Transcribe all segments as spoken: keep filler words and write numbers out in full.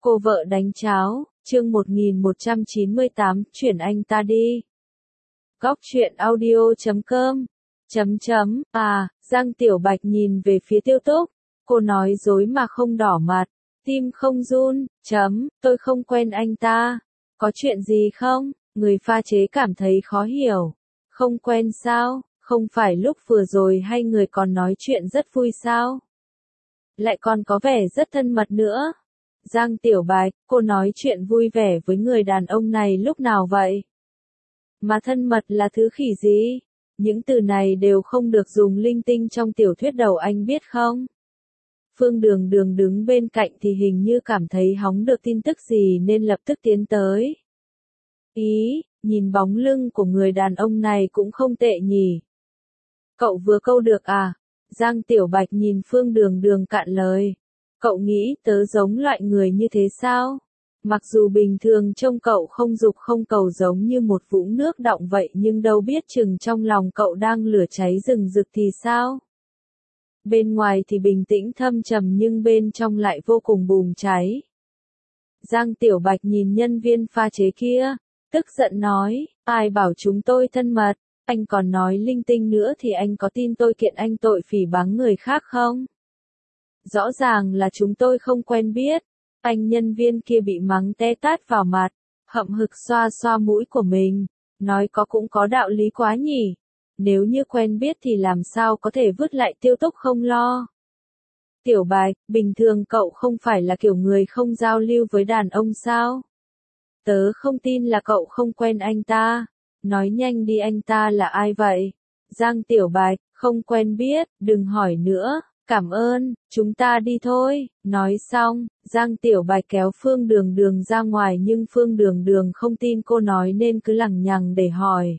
Cô vợ đánh cháo, chương một nghìn một trăm chín mươi tám, chuyển anh ta đi. Góc truyện audio chấm com, chấm chấm, à, Giang Tiểu Bạch nhìn về phía Tiêu Túc, cô nói dối mà không đỏ mặt, tim không run, chấm, tôi không quen anh ta, có chuyện gì không? Người pha chế cảm thấy khó hiểu, không quen sao, không phải lúc vừa rồi hai người còn nói chuyện rất vui sao? Lại còn có vẻ rất thân mật nữa. Giang Tiểu Bạch, cô nói chuyện vui vẻ với người đàn ông này lúc nào vậy? Mà thân mật là thứ khỉ gì? Những từ này đều không được dùng linh tinh trong tiểu thuyết đầu anh biết không? Phương Đường Đường đứng bên cạnh thì hình như cảm thấy hóng được tin tức gì nên lập tức tiến tới. Ý, nhìn bóng lưng của người đàn ông này cũng không tệ nhỉ. Cậu vừa câu được à? Giang Tiểu Bạch nhìn Phương Đường Đường cạn lời. Cậu nghĩ tớ giống loại người như thế sao? Mặc dù bình thường trông cậu không dục không cầu giống như một vũng nước đọng vậy nhưng đâu biết chừng trong lòng cậu đang lửa cháy rừng rực thì sao? Bên ngoài thì bình tĩnh thâm trầm nhưng bên trong lại vô cùng bùng cháy. Giang Tiểu Bạch nhìn nhân viên pha chế kia, tức giận nói, ai bảo chúng tôi thân mật, anh còn nói linh tinh nữa thì anh có tin tôi kiện anh tội phỉ báng người khác không? Rõ ràng là chúng tôi không quen biết. Anh nhân viên kia bị mắng té tát vào mặt, hậm hực xoa xoa mũi của mình, nói có cũng có đạo lý quá nhỉ. Nếu như quen biết thì làm sao có thể vứt lại Tiêu Túc không lo. Tiểu Bạch, bình thường cậu không phải là kiểu người không giao lưu với đàn ông sao? Tớ không tin là cậu không quen anh ta. Nói nhanh đi, anh ta là ai vậy? Giang Tiểu Bạch, không quen biết, đừng hỏi nữa. Cảm ơn, chúng ta đi thôi. Nói xong, Giang Tiểu Bạch kéo Phương Đường Đường ra ngoài nhưng Phương Đường Đường không tin cô nói nên cứ lằng nhằng để hỏi.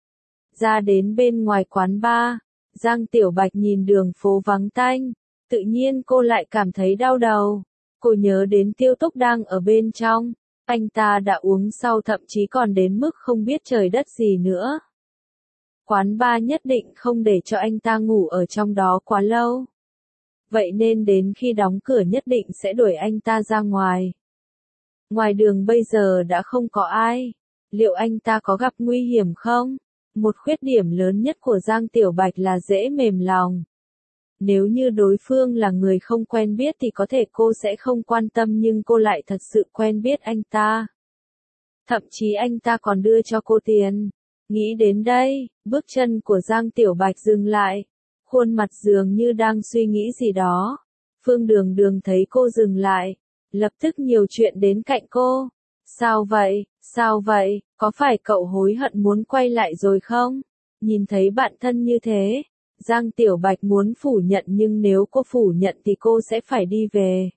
Ra đến bên ngoài quán bar, Giang Tiểu Bạch nhìn đường phố vắng tanh, tự nhiên cô lại cảm thấy đau đầu. Cô nhớ đến Tiêu Túc đang ở bên trong, anh ta đã uống sau thậm chí còn đến mức không biết trời đất gì nữa. Quán bar nhất định không để cho anh ta ngủ ở trong đó quá lâu. Vậy nên đến khi đóng cửa nhất định sẽ đuổi anh ta ra ngoài. Ngoài đường bây giờ đã không có ai. Liệu anh ta có gặp nguy hiểm không? Một khuyết điểm lớn nhất của Giang Tiểu Bạch là dễ mềm lòng. Nếu như đối phương là người không quen biết thì có thể cô sẽ không quan tâm nhưng cô lại thật sự quen biết anh ta. Thậm chí anh ta còn đưa cho cô tiền. Nghĩ đến đây, bước chân của Giang Tiểu Bạch dừng lại. Khuôn mặt dường như đang suy nghĩ gì đó. Phương Đường Đường thấy cô dừng lại, lập tức nhiều chuyện đến cạnh cô. Sao vậy, sao vậy, có phải cậu hối hận muốn quay lại rồi không? Nhìn thấy bạn thân như thế, Giang Tiểu Bạch muốn phủ nhận nhưng nếu cô phủ nhận thì cô sẽ phải đi về.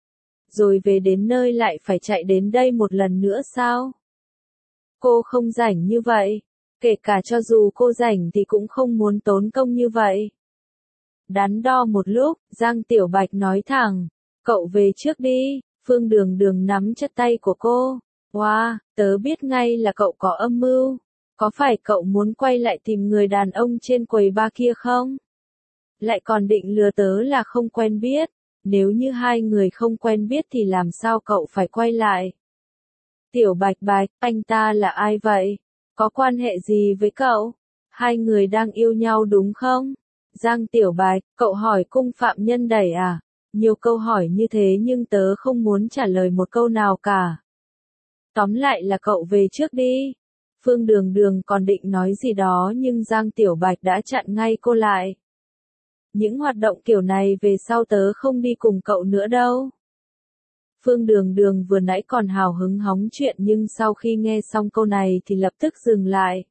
Rồi về đến nơi lại phải chạy đến đây một lần nữa sao? Cô không rảnh như vậy, kể cả cho dù cô rảnh thì cũng không muốn tốn công như vậy. Đắn đo một lúc, Giang Tiểu Bạch nói thẳng, cậu về trước đi. Phương Đường Đường nắm chặt tay của cô. Wow, tớ biết ngay là cậu có âm mưu. Có phải cậu muốn quay lại tìm người đàn ông trên quầy bar kia không? Lại còn định lừa tớ là không quen biết. Nếu như hai người không quen biết thì làm sao cậu phải quay lại? Tiểu Bạch Bạch, anh ta là ai vậy? Có quan hệ gì với cậu? Hai người đang yêu nhau đúng không? Giang Tiểu Bạch, cậu hỏi cung phạm nhân đẩy à? Nhiều câu hỏi như thế nhưng tớ không muốn trả lời một câu nào cả. Tóm lại là cậu về trước đi. Phương Đường Đường còn định nói gì đó nhưng Giang Tiểu Bạch đã chặn ngay cô lại. Những hoạt động kiểu này về sau tớ không đi cùng cậu nữa đâu. Phương Đường Đường vừa nãy còn hào hứng hóng chuyện nhưng sau khi nghe xong câu này thì lập tức dừng lại.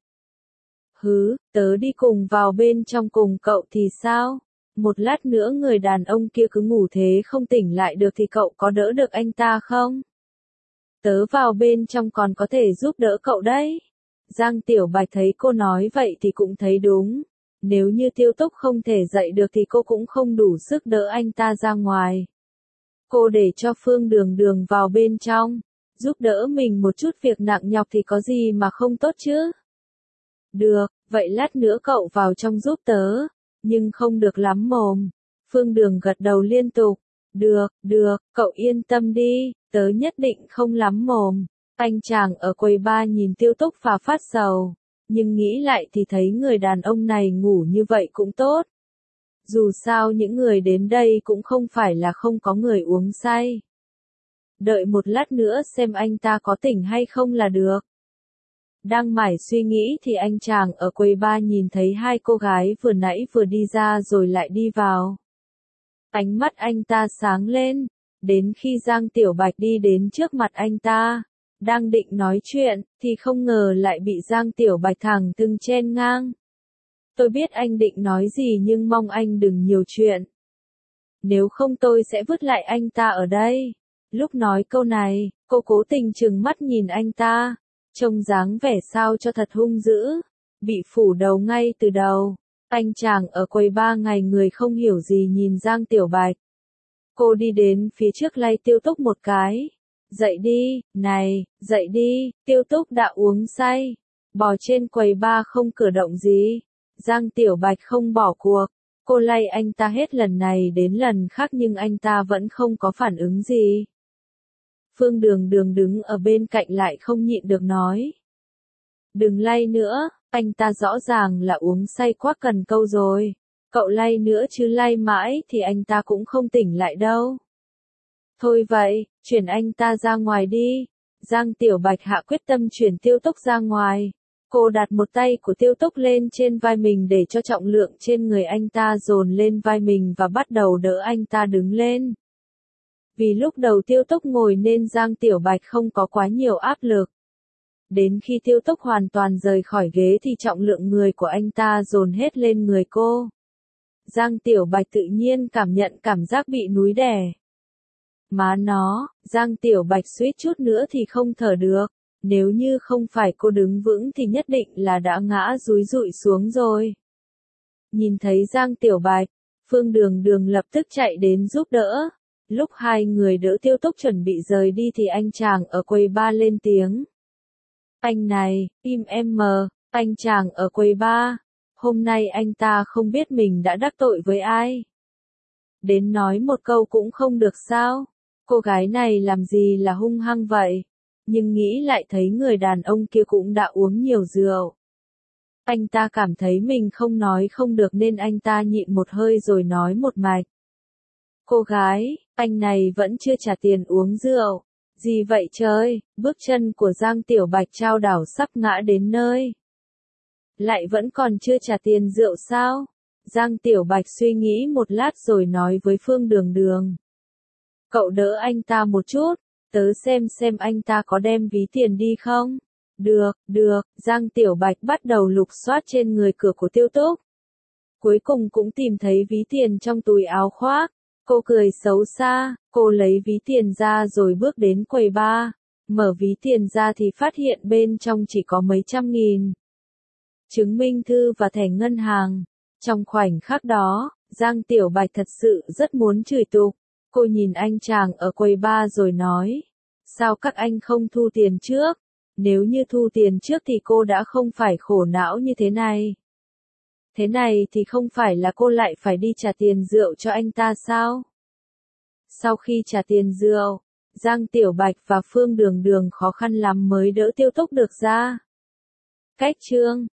Hứ, tớ đi cùng vào bên trong cùng cậu thì sao? Một lát nữa người đàn ông kia cứ ngủ thế không tỉnh lại được thì cậu có đỡ được anh ta không? Tớ vào bên trong còn có thể giúp đỡ cậu đấy. Giang Tiểu Bạch thấy cô nói vậy thì cũng thấy đúng. Nếu như Tiêu Túc không thể dậy được thì cô cũng không đủ sức đỡ anh ta ra ngoài. Cô để cho Phương Đường Đường vào bên trong, giúp đỡ mình một chút việc nặng nhọc thì có gì mà không tốt chứ? Được, vậy lát nữa cậu vào trong giúp tớ, nhưng không được lắm mồm. Phương Đường gật đầu liên tục. Được, được, cậu yên tâm đi, tớ nhất định không lắm mồm. Anh chàng ở quầy bar nhìn Tiêu Túc và phát sầu, nhưng nghĩ lại thì thấy người đàn ông này ngủ như vậy cũng tốt. Dù sao những người đến đây cũng không phải là không có người uống say. Đợi một lát nữa xem anh ta có tỉnh hay không là được. Đang mải suy nghĩ thì anh chàng ở quầy bar nhìn thấy hai cô gái vừa nãy vừa đi ra rồi lại đi vào. Ánh mắt anh ta sáng lên, đến khi Giang Tiểu Bạch đi đến trước mặt anh ta, đang định nói chuyện, thì không ngờ lại bị Giang Tiểu Bạch thẳng thừng chen ngang. Tôi biết anh định nói gì nhưng mong anh đừng nhiều chuyện. Nếu không tôi sẽ vứt lại anh ta ở đây. Lúc nói câu này, cô cố tình trừng mắt nhìn anh ta, trông dáng vẻ sao cho thật hung dữ, bị phủ đầu ngay từ đầu. Anh chàng ở quầy ba ngày người không hiểu gì nhìn Giang Tiểu Bạch. Cô đi đến phía trước lay Tiêu Túc một cái. Dậy đi, này, dậy đi, Tiêu Túc đã uống say. Bò trên quầy ba không cử động gì. Giang Tiểu Bạch không bỏ cuộc. Cô lay anh ta hết lần này đến lần khác nhưng anh ta vẫn không có phản ứng gì. Phương Đường Đường đứng ở bên cạnh lại không nhịn được nói. Đừng lay nữa, anh ta rõ ràng là uống say quá cần câu rồi. Cậu lay nữa chứ lay mãi thì anh ta cũng không tỉnh lại đâu. Thôi vậy, chuyển anh ta ra ngoài đi. Giang Tiểu Bạch hạ quyết tâm chuyển Tiêu Túc ra ngoài. Cô đặt một tay của Tiêu Túc lên trên vai mình để cho trọng lượng trên người anh ta dồn lên vai mình và bắt đầu đỡ anh ta đứng lên. Vì lúc đầu Tiêu Túc ngồi nên Giang Tiểu Bạch không có quá nhiều áp lực. Đến khi Tiêu Túc hoàn toàn rời khỏi ghế thì trọng lượng người của anh ta dồn hết lên người cô. Giang Tiểu Bạch tự nhiên cảm nhận cảm giác bị núi đè. Má nó, Giang Tiểu Bạch suýt chút nữa thì không thở được. Nếu như không phải cô đứng vững thì nhất định là đã ngã dúi dụi xuống rồi. Nhìn thấy Giang Tiểu Bạch, Phương Đường Đường lập tức chạy đến giúp đỡ. Lúc hai người đỡ Tiêu Túc chuẩn bị rời đi thì anh chàng ở quầy bar lên tiếng. Anh này, im em mờ, anh chàng ở quầy bar. Hôm nay anh ta không biết mình đã đắc tội với ai. Đến nói một câu cũng không được sao? Cô gái này làm gì là hung hăng vậy? Nhưng nghĩ lại thấy người đàn ông kia cũng đã uống nhiều rượu. Anh ta cảm thấy mình không nói không được nên anh ta nhịn một hơi rồi nói một mạch. Cô gái, anh này vẫn chưa trả tiền uống rượu. Gì vậy trời, bước chân của Giang Tiểu Bạch trao đảo sắp ngã đến nơi. Lại vẫn còn chưa trả tiền rượu sao? Giang Tiểu Bạch suy nghĩ một lát rồi nói với Phương Đường Đường. Cậu đỡ anh ta một chút, tớ xem xem anh ta có đem ví tiền đi không? Được, được, Giang Tiểu Bạch bắt đầu lục soát trên người cửa của Tiêu Túc. Cuối cùng cũng tìm thấy ví tiền trong túi áo khoác. Cô cười xấu xa, cô lấy ví tiền ra rồi bước đến quầy bar. Mở ví tiền ra thì phát hiện bên trong chỉ có mấy trăm nghìn. Chứng minh thư và thẻ ngân hàng. Trong khoảnh khắc đó, Giang Tiểu Bạch thật sự rất muốn chửi tục. Cô nhìn anh chàng ở quầy bar rồi nói. Sao các anh không thu tiền trước? Nếu như thu tiền trước thì cô đã không phải khổ não như thế này. Thế này thì không phải là cô lại phải đi trả tiền rượu cho anh ta sao? Sau khi trả tiền rượu, Giang Tiểu Bạch và Phương Đường Đường khó khăn lắm mới đỡ Tiêu Túc được ra. Cách chương